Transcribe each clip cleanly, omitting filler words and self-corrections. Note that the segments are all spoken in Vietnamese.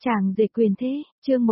Chàng rể quyền thế, chương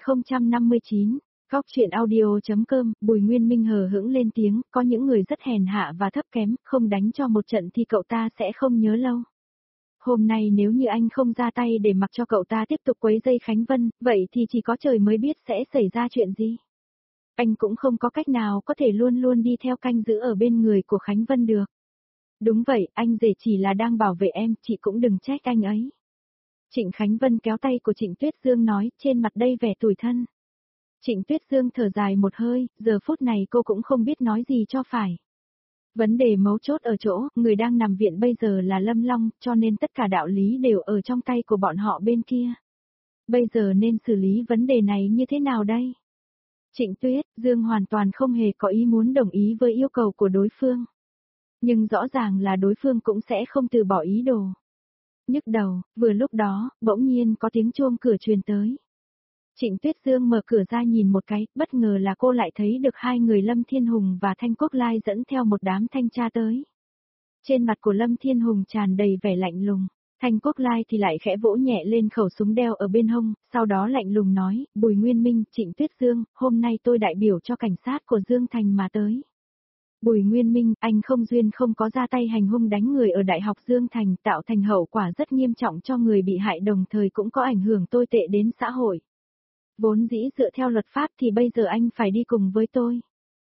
1059, Góc truyện audio.com, Bùi Nguyên Minh hờ hững lên tiếng, có những người rất hèn hạ và thấp kém, không đánh cho một trận thì cậu ta sẽ không nhớ lâu. Hôm nay nếu như anh không ra tay để mặc cho cậu ta tiếp tục quấy rầy Khánh Vân, vậy thì chỉ có trời mới biết sẽ xảy ra chuyện gì. Anh cũng không có cách nào có thể luôn luôn đi theo canh giữ ở bên người của Khánh Vân được. Đúng vậy, anh rể chỉ là đang bảo vệ em, chị cũng đừng trách anh ấy. Trịnh Khánh Vân kéo tay của Trịnh Tuyết Dương nói, trên mặt đầy vẻ tủi thân. Trịnh Tuyết Dương thở dài một hơi, giờ phút này cô cũng không biết nói gì cho phải. Vấn đề mấu chốt ở chỗ, người đang nằm viện bây giờ là Lâm Long, cho nên tất cả đạo lý đều ở trong tay của bọn họ bên kia. Bây giờ nên xử lý vấn đề này như thế nào đây? Trịnh Tuyết Dương hoàn toàn không hề có ý muốn đồng ý với yêu cầu của đối phương. Nhưng rõ ràng là đối phương cũng sẽ không từ bỏ ý đồ. Nhức đầu, vừa lúc đó, bỗng nhiên có tiếng chuông cửa truyền tới. Trịnh Tuyết Dương mở cửa ra nhìn một cái, bất ngờ là cô lại thấy được hai người Lâm Thiên Hùng và Thanh Quốc Lai dẫn theo một đám thanh tra tới. Trên mặt của Lâm Thiên Hùng tràn đầy vẻ lạnh lùng, Thanh Quốc Lai thì lại khẽ vỗ nhẹ lên khẩu súng đeo ở bên hông, sau đó lạnh lùng nói, Bùi Nguyên Minh, Trịnh Tuyết Dương, hôm nay tôi đại biểu cho cảnh sát của Dương Thành mà tới. Bùi Nguyên Minh, anh không duyên không có ra tay hành hung đánh người ở Đại học Dương Thành, tạo thành hậu quả rất nghiêm trọng cho người bị hại, đồng thời cũng có ảnh hưởng tồi tệ đến xã hội. Vốn dĩ dựa theo luật pháp thì bây giờ anh phải đi cùng với tôi.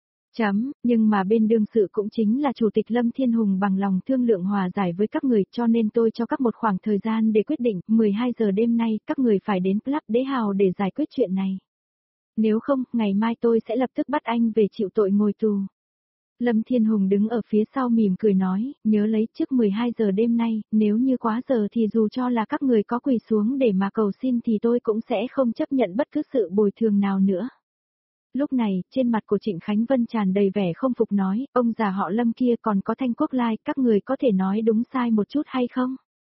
Nhưng mà bên đương sự cũng chính là Chủ tịch Lâm Thiên Hùng bằng lòng thương lượng hòa giải với các người, cho nên tôi cho các một khoảng thời gian để quyết định, 12 giờ đêm nay các người phải đến Club Đế Hào để giải quyết chuyện này. Nếu không, ngày mai tôi sẽ lập tức bắt anh về chịu tội ngồi tù. Lâm Thiên Hùng đứng ở phía sau mỉm cười nói, nhớ lấy trước 12 giờ đêm nay, nếu như quá giờ thì dù cho là các người có quỳ xuống để mà cầu xin thì tôi cũng sẽ không chấp nhận bất cứ sự bồi thường nào nữa. Lúc này, trên mặt của Trịnh Khánh Vân tràn đầy vẻ không phục nói, ông già họ Lâm kia còn có Thanh Quốc Lai, các người có thể nói đúng sai một chút hay không?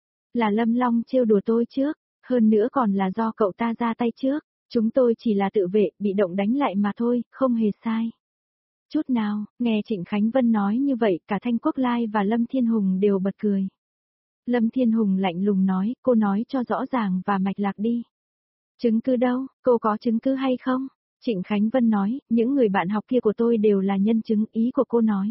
Là Lâm Long trêu đùa tôi trước, hơn nữa còn là do cậu ta ra tay trước, chúng tôi chỉ là tự vệ, bị động đánh lại mà thôi, không hề sai. Chút nào, nghe Trịnh Khánh Vân nói như vậy, cả Thanh Quốc Lai và Lâm Thiên Hùng đều bật cười. Lâm Thiên Hùng lạnh lùng nói, cô nói cho rõ ràng và mạch lạc đi. Chứng cứ đâu, cô có chứng cứ hay không? Trịnh Khánh Vân nói, những người bạn học kia của tôi đều là nhân chứng, ý của cô nói.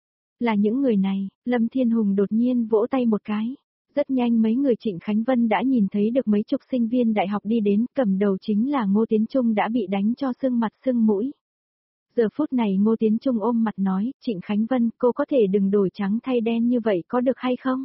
Là những người này, Lâm Thiên Hùng đột nhiên vỗ tay một cái. Rất nhanh mấy người Trịnh Khánh Vân đã nhìn thấy được mấy chục sinh viên đại học đi đến, cầm đầu chính là Ngô Tiến Trung đã bị đánh cho sưng mặt sưng mũi. Giờ phút này Ngô Tiến Trung ôm mặt nói, Trịnh Khánh Vân, cô có thể đừng đổi trắng thay đen như vậy có được hay không?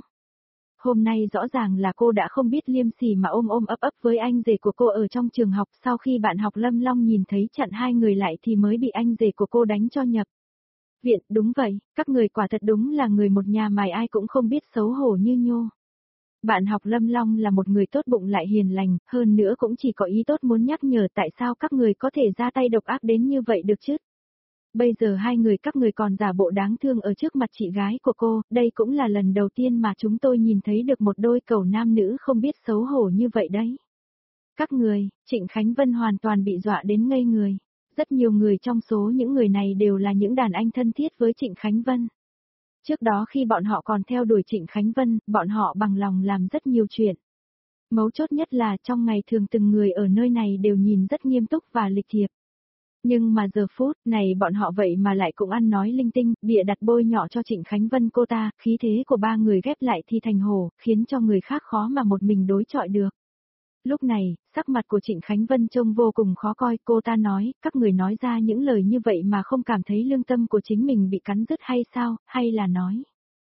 Hôm nay rõ ràng là cô đã không biết liêm sỉ mà ôm ấp với anh rể của cô ở trong trường học, sau khi bạn học Lâm Long nhìn thấy chặn hai người lại thì mới bị anh rể của cô đánh cho nhập viện. Đúng vậy, các người quả thật đúng là người một nhà mày ai cũng không biết xấu hổ như nhô. Bạn học Lâm Long là một người tốt bụng lại hiền lành, hơn nữa cũng chỉ có ý tốt muốn nhắc nhở tại sao các người có thể ra tay độc ác đến như vậy được chứ. Bây giờ hai người các người còn giả bộ đáng thương ở trước mặt chị gái của cô, đây cũng là lần đầu tiên mà chúng tôi nhìn thấy được một đôi cẩu nam nữ không biết xấu hổ như vậy đấy. Các người, Trịnh Khánh Vân hoàn toàn bị dọa đến ngây người. Rất nhiều người trong số những người này đều là những đàn anh thân thiết với Trịnh Khánh Vân. Trước đó khi bọn họ còn theo đuổi Trịnh Khánh Vân, bọn họ bằng lòng làm rất nhiều chuyện. Mấu chốt nhất là trong ngày thường từng người ở nơi này đều nhìn rất nghiêm túc và lịch thiệp. Nhưng mà giờ phút này bọn họ vậy mà lại cũng ăn nói linh tinh, bịa đặt bôi nhọ cho Trịnh Khánh Vân cô ta, khí thế của ba người ghép lại thì thành hổ, khiến cho người khác khó mà một mình đối chọi được. Lúc này, sắc mặt của Trịnh Khánh Vân trông vô cùng khó coi, cô ta nói, các người nói ra những lời như vậy mà không cảm thấy lương tâm của chính mình bị cắn rứt hay sao, hay là nói.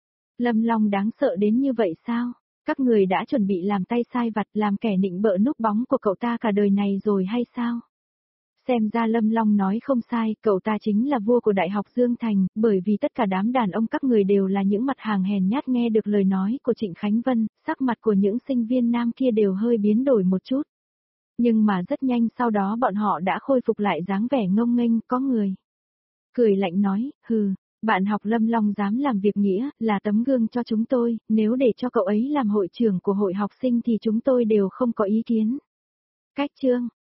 Lâm Long đáng sợ đến như vậy sao? Các người đã chuẩn bị làm tay sai vặt làm kẻ nịnh bợ núp bóng của cậu ta cả đời này rồi hay sao? Xem ra Lâm Long nói không sai, cậu ta chính là vua của Đại học Dương Thành, bởi vì tất cả đám đàn ông các người đều là những mặt hàng hèn nhát. Nghe được lời nói của Trịnh Khánh Vân, sắc mặt của những sinh viên nam kia đều hơi biến đổi một chút. Nhưng mà rất nhanh sau đó bọn họ đã khôi phục lại dáng vẻ ngông nghênh, có người cười lạnh nói, hừ, bạn học Lâm Long dám làm việc nghĩa, là tấm gương cho chúng tôi, nếu để cho cậu ấy làm hội trưởng của hội học sinh thì chúng tôi đều không có ý kiến. Cách chương